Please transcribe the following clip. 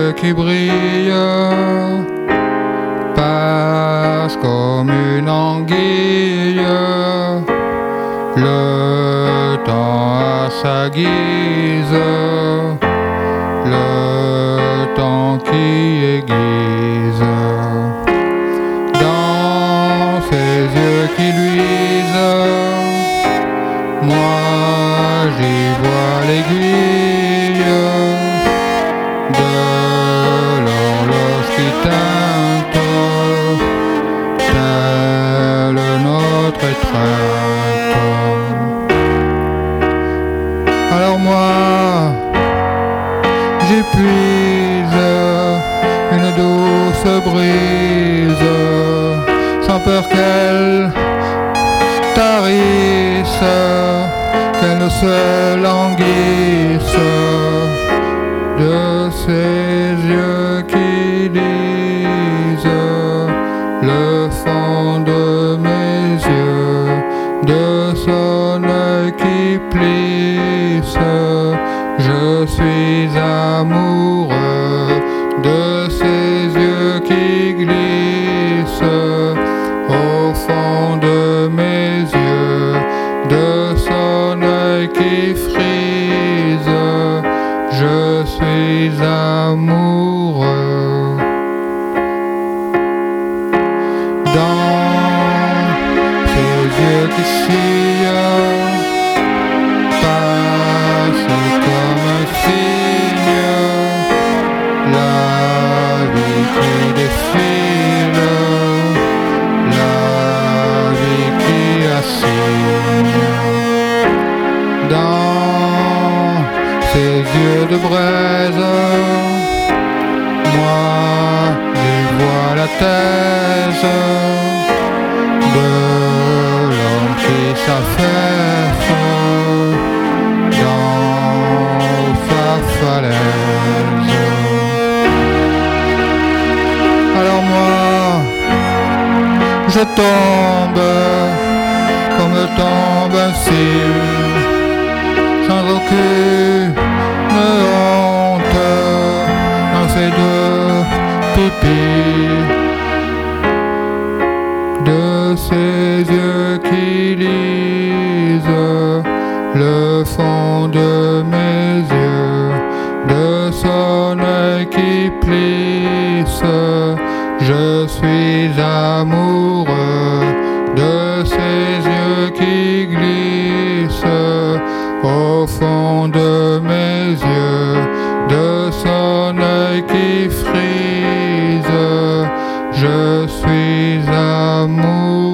yeux qui brillent passe comme une anguille, le temps à sa guise, le temps qui aiguise. Dans ses yeux qui luisent, moi j'y vois l'aiguille de l'horloge qui teinte telle notre étreinte. Alors moi j'épuise une douce brise, sans peur qu'elle tarisse, qu'elle ne se languisse de ses yeux qui lisent le fond de mes yeux, de son œil qui plisse. Je suis amoureux de ces yeux qui glissent au fond de mes yeux, de son œil qui frise. Je suis amoureux. Dans ces yeux qui sillonnent passe comme un signe la vie qui défile, la vie qui assigne. Dans ces yeux de braise, moi j'y vois la thèse de l'homme qui s'affaisse dans sa falaise. Alors moi je tombe comme tombe un cil, sans aucune honte dans ces deux pupilles, de ces yeux qui lisent le fond de mes yeux, de son œil qui plisse. Je suis amoureux de ces yeux qui glissent au fond de mes yeux, de son œil qui frise. Je suis amoureux.